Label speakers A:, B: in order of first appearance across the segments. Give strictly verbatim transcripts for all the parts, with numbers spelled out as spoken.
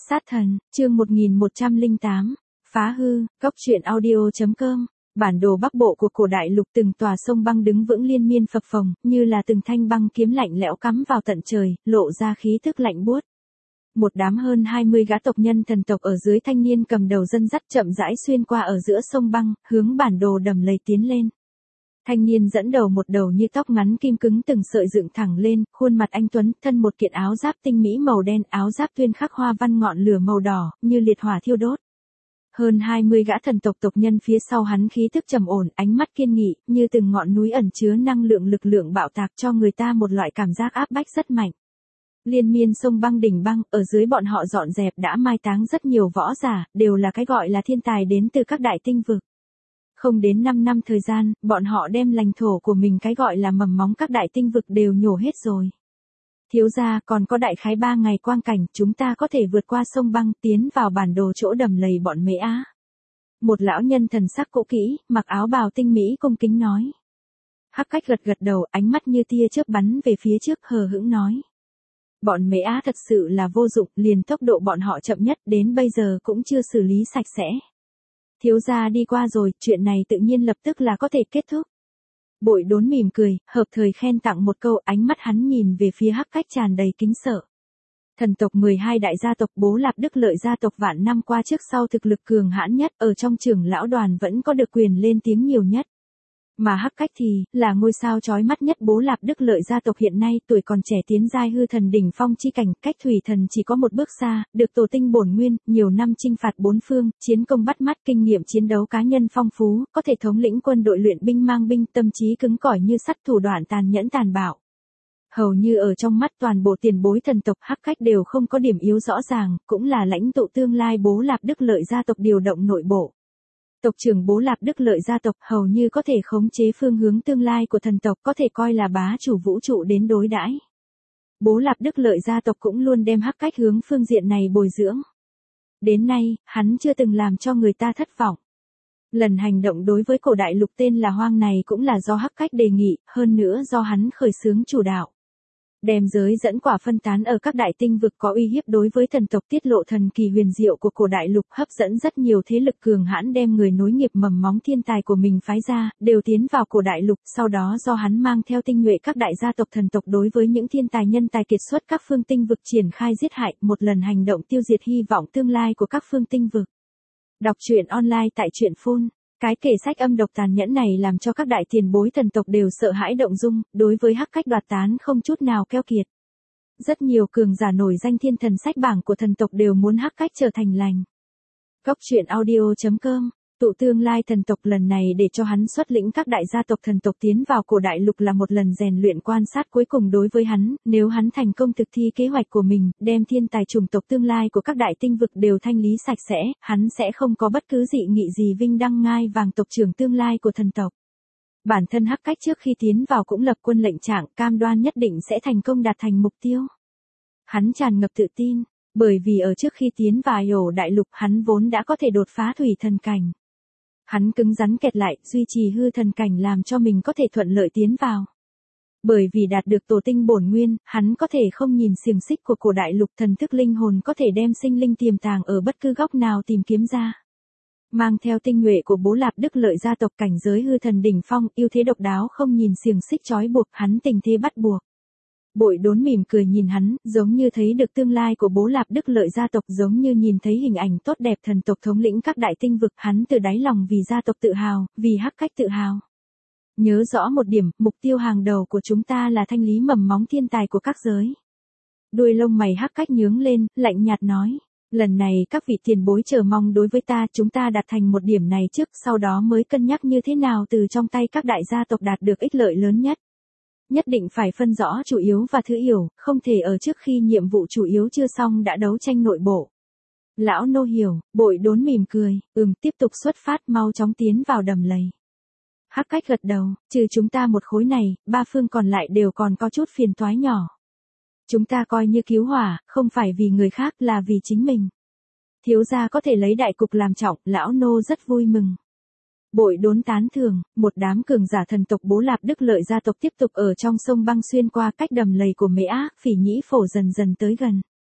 A: Sát thần, chương một nghìn một trăm lẻ tám, phá hư, cốc truyện audio chấm com. Bản đồ Bắc Bộ của cổ đại lục, từng tòa sông băng đứng vững liên miên phập phồng, như là từng thanh băng kiếm lạnh lẽo cắm vào tận trời, lộ ra khí tức lạnh buốt. Một đám hơn hai mươi gã tộc nhân thần tộc ở dưới thanh niên cầm đầu dân dắt chậm rãi xuyên qua ở giữa sông băng, hướng bản đồ đầm lầy tiến lên. Thanh niên dẫn đầu một đầu như tóc ngắn kim cứng từng sợi dựng thẳng lên, khuôn mặt anh tuấn, thân một kiện áo giáp tinh mỹ màu đen, áo giáp tuyên khắc hoa văn ngọn lửa màu đỏ, như liệt hỏa thiêu đốt. Hơn hai mươi gã thần tộc tộc nhân phía sau hắn khí thức trầm ổn, ánh mắt kiên nghị, như từng ngọn núi ẩn chứa năng lượng lực lượng bạo tạc, cho người ta một loại cảm giác áp bách rất mạnh. Liên miên sông băng đỉnh băng, ở dưới bọn họ dọn dẹp đã mai táng rất nhiều võ giả, đều là cái gọi là thiên tài đến từ các đại tinh vực. Không đến năm năm thời gian, bọn họ đem lãnh thổ của mình cái gọi là mầm móng các đại tinh vực đều nhổ hết rồi. Thiếu gia, còn có đại khái ba ngày quang cảnh, chúng ta có thể vượt qua sông băng, tiến vào bản đồ chỗ đầm lầy bọn Mễ Á. Một lão nhân thần sắc cũ kỹ, mặc áo bào tinh mỹ cung kính nói. Hắc Cách gật gật đầu, ánh mắt như tia chớp bắn về phía trước, hờ hững nói. Bọn Mễ Á thật sự là vô dụng, liền tốc độ bọn họ chậm nhất đến bây giờ cũng chưa xử lý sạch sẽ. Thiếu gia đi qua rồi, chuyện này tự nhiên lập tức là có thể kết thúc. Bội Đốn mỉm cười, hợp thời khen tặng một câu, ánh mắt hắn nhìn về phía Hắc Cách tràn đầy kính sợ. Thần tộc mười hai đại gia tộc Bố Lạp Đức Lợi gia tộc vạn năm qua trước sau thực lực cường hãn nhất, ở trong trưởng lão đoàn vẫn có được quyền lên tiếng nhiều nhất. Mà Hắc Cách thì, là ngôi sao chói mắt nhất Bố Lạp Đức Lợi gia tộc hiện nay, tuổi còn trẻ tiến giai hư thần đỉnh phong chi cảnh, cách thủy thần chỉ có một bước xa, được tổ tinh bổn nguyên, nhiều năm chinh phạt bốn phương, chiến công bắt mắt, kinh nghiệm chiến đấu cá nhân phong phú, có thể thống lĩnh quân đội luyện binh mang binh, tâm trí cứng cỏi như sắt, thủ đoạn tàn nhẫn tàn bạo. Hầu như ở trong mắt toàn bộ tiền bối thần tộc, Hắc Cách đều không có điểm yếu rõ ràng, cũng là lãnh tụ tương lai Bố Lạp Đức Lợi gia tộc điều động nội bộ. Tộc trưởng Bố Lạp Đức Lợi gia tộc hầu như có thể khống chế phương hướng tương lai của thần tộc, có thể coi là bá chủ vũ trụ đến đối đãi. Bố Lạp Đức Lợi gia tộc cũng luôn đem Hắc Cách hướng phương diện này bồi dưỡng. Đến nay, hắn chưa từng làm cho người ta thất vọng. Lần hành động đối với cổ đại lục tên là Hoang này cũng là do Hắc Cách đề nghị, hơn nữa do hắn khởi xướng chủ đạo. Đem giới dẫn quả phân tán ở các đại tinh vực có uy hiếp đối với thần tộc, tiết lộ thần kỳ huyền diệu của cổ đại lục, hấp dẫn rất nhiều thế lực cường hãn đem người nối nghiệp mầm móng thiên tài của mình phái ra, đều tiến vào cổ đại lục, sau đó do hắn mang theo tinh nhuệ các đại gia tộc thần tộc đối với những thiên tài nhân tài kiệt xuất các phương tinh vực triển khai giết hại, một lần hành động tiêu diệt hy vọng tương lai của các phương tinh vực. Đọc truyện online tại truyện phun. Cái kể sách âm độc tàn nhẫn này làm cho các đại tiền bối thần tộc đều sợ hãi động dung, đối với Hắc Cách đoạt tán không chút nào keo kiệt. Rất nhiều cường giả nổi danh thiên thần sách bảng của thần tộc đều muốn Hắc Cách trở thành lành. Cốc truyện audio chấm com, tụ tương lai thần tộc lần này để cho hắn xuất lĩnh các đại gia tộc thần tộc tiến vào cổ đại lục là một lần rèn luyện quan sát cuối cùng đối với hắn, nếu hắn thành công thực thi kế hoạch của mình, đem thiên tài chủng tộc tương lai của các đại tinh vực đều thanh lý sạch sẽ, hắn sẽ không có bất cứ dị nghị gì vinh đăng ngai vàng tộc trưởng tương lai của thần tộc. Bản thân Hắc Cách trước khi tiến vào cũng lập quân lệnh trạng, cam đoan nhất định sẽ thành công đạt thành mục tiêu. Hắn tràn ngập tự tin, bởi vì ở trước khi tiến vào ổ đại lục hắn vốn đã có thể đột phá thủy thần cảnh. Hắn cứng rắn kẹt lại, duy trì hư thần cảnh làm cho mình có thể thuận lợi tiến vào. Bởi vì đạt được tổ tinh bổn nguyên, hắn có thể không nhìn xiềng xích của cổ đại lục, thần thức linh hồn có thể đem sinh linh tiềm tàng ở bất cứ góc nào tìm kiếm ra. Mang theo tinh nhuệ của Bố Lạp Đức Lợi gia tộc cảnh giới hư thần đỉnh phong, ưu thế độc đáo không nhìn xiềng xích trói buộc, hắn tình thế bắt buộc. Bội Đốn mỉm cười nhìn hắn, giống như thấy được tương lai của Bố Lạp Đức Lợi gia tộc, giống như nhìn thấy hình ảnh tốt đẹp thần tộc thống lĩnh các đại tinh vực, hắn từ đáy lòng vì gia tộc tự hào, vì Hắc Cách tự hào. Nhớ rõ một điểm, mục tiêu hàng đầu của chúng ta là thanh lý mầm móng thiên tài của các giới. Đuôi lông mày Hắc Cách nhướng lên, lạnh nhạt nói, lần này các vị tiền bối chờ mong đối với ta, chúng ta đạt thành một điểm này trước, sau đó mới cân nhắc như thế nào từ trong tay các đại gia tộc đạt được ích lợi lớn nhất. Nhất định phải phân rõ chủ yếu và thứ yếu, không thể ở trước khi nhiệm vụ chủ yếu chưa xong đã đấu tranh nội bộ. Lão nô hiểu, Bội Đốn mỉm cười, ừm, tiếp tục xuất phát, mau chóng tiến vào đầm lầy. Hắc Cách gật đầu, trừ chúng ta một khối này, ba phương còn lại đều còn có chút phiền toái nhỏ. Chúng ta coi như cứu hỏa, không phải vì người khác là vì chính mình. Thiếu gia có thể lấy đại cục làm trọng, lão nô rất vui mừng. Bội Đốn tán thưởng, một đám cường giả thần tộc Bố Lạp Đức Lợi gia tộc tiếp tục ở trong sông băng xuyên qua cách đầm lầy của Mễ Á, Phỉ Nhĩ Phổ dần dần tới gần.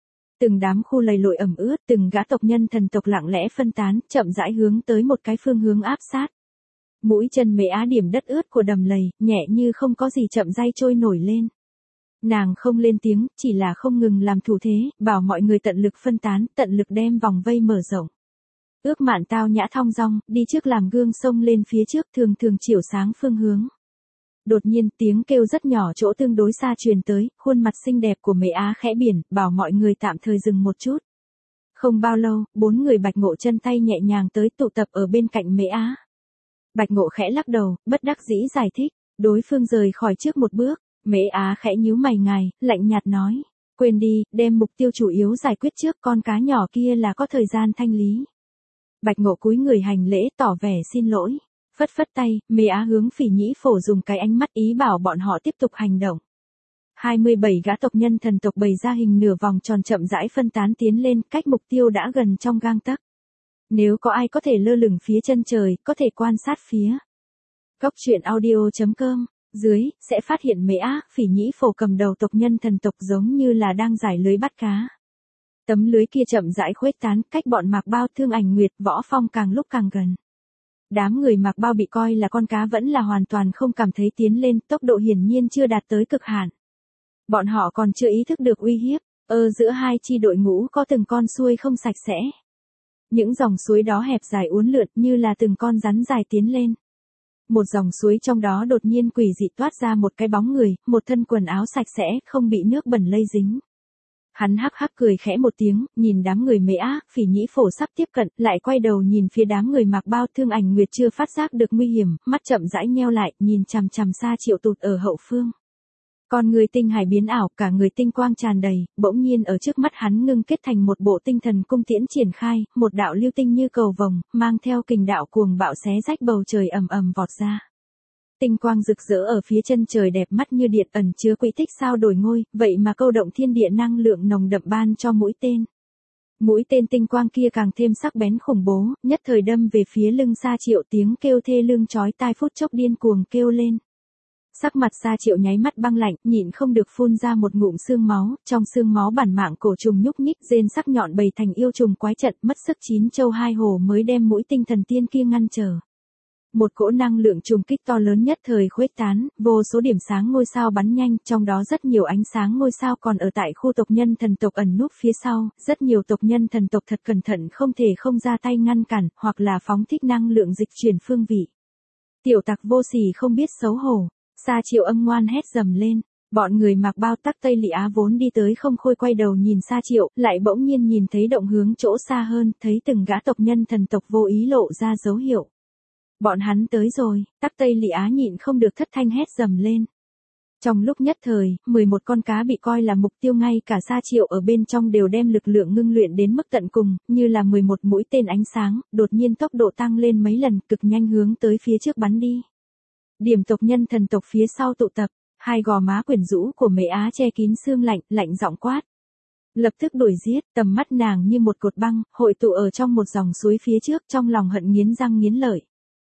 A: Từng đám khu lầy lội ẩm ướt, từng gã tộc nhân thần tộc lặng lẽ phân tán, chậm rãi hướng tới một cái phương hướng áp sát. Mũi chân Mễ Á điểm đất ướt của đầm lầy, nhẹ như không có gì chậm rãi trôi nổi lên. Nàng không lên tiếng, chỉ là không ngừng làm thủ thế, bảo mọi người tận lực phân tán, tận lực đem vòng vây mở rộng. Ước Mạn tao nhã thong dong, đi trước làm gương xông lên phía trước, thường thường chiếu sáng phương hướng. Đột nhiên tiếng kêu rất nhỏ chỗ tương đối xa truyền tới, khuôn mặt xinh đẹp của Mễ Á khẽ biển, bảo mọi người tạm thời dừng một chút. Không bao lâu, bốn người Bạch Ngộ chân tay nhẹ nhàng tới tụ tập ở bên cạnh Mễ Á. Bạch Ngộ khẽ lắc đầu, bất đắc dĩ giải thích, đối phương rời khỏi trước một bước. Mễ Á khẽ nhíu mày ngài, lạnh nhạt nói, quên đi, đem mục tiêu chủ yếu giải quyết trước, con cá nhỏ kia là có thời gian thanh lý. Bạch Ngộ cúi người hành lễ tỏ vẻ xin lỗi, phất phất tay, Mễ Á hướng Phỉ Nhĩ Phổ dùng cái ánh mắt ý bảo bọn họ tiếp tục hành động. hai mươi bảy gã tộc nhân thần tộc bày ra hình nửa vòng tròn chậm rãi phân tán tiến lên, cách mục tiêu đã gần trong gang tấc. Nếu có ai có thể lơ lửng phía chân trời, có thể quan sát phía Cốc truyện audio chấm com. Dưới, sẽ phát hiện Mễ Á, Phỉ Nhĩ Phổ cầm đầu tộc nhân thần tộc giống như là đang giải lưới bắt cá. Tấm lưới kia chậm rãi khuếch tán, cách bọn Mạc Bao, Thương Ảnh Nguyệt, Võ Phong càng lúc càng gần. Đám người Mạc Bao bị coi là con cá vẫn là hoàn toàn không cảm thấy tiến lên, tốc độ hiển nhiên chưa đạt tới cực hạn. Bọn họ còn chưa ý thức được uy hiếp, ở giữa hai chi đội ngũ có từng con suối không sạch sẽ. Những dòng suối đó hẹp dài uốn lượn như là từng con rắn dài tiến lên. Một dòng suối trong đó đột nhiên quỷ dị toát ra một cái bóng người, một thân quần áo sạch sẽ, không bị nước bẩn lây dính. Hắn hắc hắc cười khẽ một tiếng, nhìn đám người Mễ Á, Phỉ Nhĩ Phổ sắp tiếp cận, lại quay đầu nhìn phía đám người Mạc Bao, Thương Ảnh Nguyệt chưa phát giác được nguy hiểm, mắt chậm rãi nheo lại, nhìn chằm chằm Sa Triệu tụt ở hậu phương. Con người tinh hải biến ảo, cả người tinh quang tràn đầy, bỗng nhiên ở trước mắt hắn ngưng kết thành một bộ tinh thần cung tiễn triển khai, một đạo lưu tinh như cầu vồng, mang theo kình đạo cuồng bạo xé rách bầu trời ầm ầm vọt ra. Tinh quang rực rỡ ở phía chân trời đẹp mắt như điện, ẩn chứa quỹ tích sao đổi ngôi, vậy mà câu động thiên địa năng lượng nồng đậm ban cho mũi tên. Mũi tên tinh quang kia càng thêm sắc bén khủng bố, nhất thời đâm về phía lưng Sa Triệu, tiếng kêu thê lương chói tai phút chốc điên cuồng kêu lên. Sắc mặt Sa Triệu nháy mắt băng lạnh, nhịn không được phun ra một ngụm xương máu, trong xương máu bản mạng cổ trùng nhúc nhích, rên sắc nhọn bầy thành yêu trùng quái trận, mất sức chín châu hai hồ mới đem mũi tinh thần tiên kia ngăn trở. Một cỗ năng lượng trùng kích to lớn nhất thời khuếch tán, vô số điểm sáng ngôi sao bắn nhanh, trong đó rất nhiều ánh sáng ngôi sao còn ở tại khu tộc nhân thần tộc ẩn núp phía sau, rất nhiều tộc nhân thần tộc thật cẩn thận không thể không ra tay ngăn cản, hoặc là phóng thích năng lượng dịch chuyển phương vị. Tiểu tặc vô sỉ không biết xấu hổ. Sa Triệu âm ngoan hét dầm lên, bọn người Mạc Bao, Tắc Tây Lị Á vốn đi tới không khôi quay đầu nhìn Sa Triệu, lại bỗng nhiên nhìn thấy động hướng chỗ xa hơn, thấy từng gã tộc nhân thần tộc vô ý lộ ra dấu hiệu. Bọn hắn tới rồi, Tắc Tây Lị Á nhịn không được thất thanh hét dầm lên. Trong lúc nhất thời, mười một con cá bị coi là mục tiêu, ngay cả Sa Triệu ở bên trong đều đem lực lượng ngưng luyện đến mức tận cùng, như là mười một mũi tên ánh sáng, đột nhiên tốc độ tăng lên mấy lần, cực nhanh hướng tới phía trước bắn đi. Điểm tộc nhân thần tộc phía sau tụ tập, hai gò má quyển rũ của Mễ Á che kín sương lạnh, lạnh giọng quát. Lập tức đuổi giết, tầm mắt nàng như một cột băng, hội tụ ở trong một dòng suối phía trước, trong lòng hận nghiến răng nghiến lợi.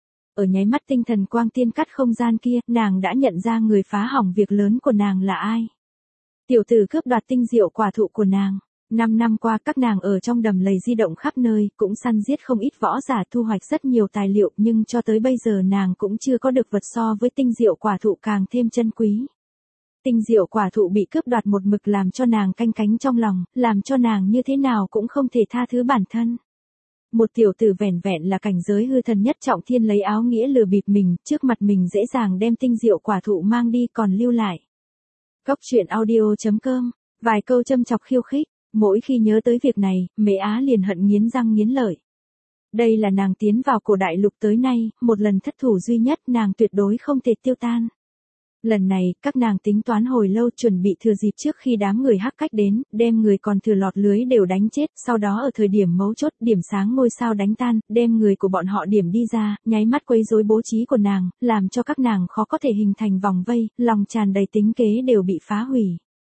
A: Ở nháy mắt tinh thần quang tiên cắt không gian kia, nàng đã nhận ra người phá hỏng việc lớn của nàng là ai. Tiểu tử cướp đoạt tinh diệu quả thụ của nàng. Năm năm qua các nàng ở trong đầm lầy di động khắp nơi, cũng săn giết không ít võ giả, thu hoạch rất nhiều tài liệu, nhưng cho tới bây giờ nàng cũng chưa có được vật so với tinh diệu quả thụ càng thêm chân quý. Tinh diệu quả thụ bị cướp đoạt một mực làm cho nàng canh cánh trong lòng, làm cho nàng như thế nào cũng không thể tha thứ bản thân. Một tiểu tử vẻn vẹn là cảnh giới hư thần nhất trọng thiên lấy áo nghĩa lừa bịp mình, trước mặt mình dễ dàng đem tinh diệu quả thụ mang đi còn lưu lại. Cốc truyện audio chấm com, vài câu châm chọc khiêu khích. Mỗi khi nhớ tới việc này, Mễ Á liền hận nghiến răng nghiến lợi. Đây là nàng tiến vào cổ đại lục tới nay, một lần thất thủ duy nhất, nàng tuyệt đối không thể tiêu tan. Lần này, các nàng tính toán hồi lâu, chuẩn bị thừa dịp trước khi đám người hắc cách đến, đem người còn thừa lọt lưới đều đánh chết, sau đó ở thời điểm mấu chốt, điểm sáng ngôi sao đánh tan, đem người của bọn họ điểm đi ra, nháy mắt quấy rối bố trí của nàng, làm cho các nàng khó có thể hình thành vòng vây, lòng tràn đầy tính kế đều bị phá hủy.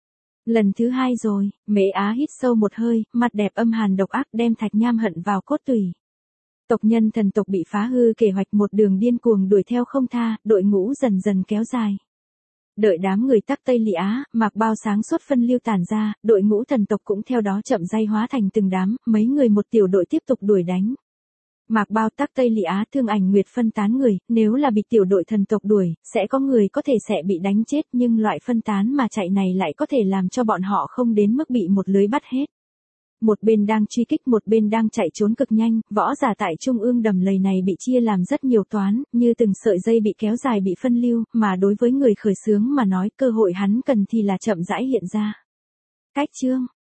A: Lần thứ hai rồi, Mễ Á hít sâu một hơi, mặt đẹp âm hàn độc ác, đem Thạch Nham hận vào cốt tủy. Tộc nhân thần tộc bị phá hư kế hoạch, một đường điên cuồng đuổi theo không tha, đội ngũ dần dần kéo dài. Đợi đám người Tắc Tây Lị Á, Mạc Bao sáng suốt phân lưu tản ra, đội ngũ thần tộc cũng theo đó chậm rãi hóa thành từng đám, mấy người một tiểu đội tiếp tục đuổi đánh. Mạc Bao Tắc Tây Lị Á Thương Ảnh Nguyệt phân tán người, nếu là bị tiểu đội thần tộc đuổi, sẽ có người có thể sẽ bị đánh chết, nhưng loại phân tán mà chạy này lại có thể làm cho bọn họ không đến mức bị một lưới bắt hết. Một bên đang truy kích, một bên đang chạy trốn cực nhanh, võ giả tại trung ương đầm lầy này bị chia làm rất nhiều toán, như từng sợi dây bị kéo dài bị phân lưu, mà đối với người khởi xướng mà nói cơ hội hắn cần thì là chậm rãi hiện ra. Cách chương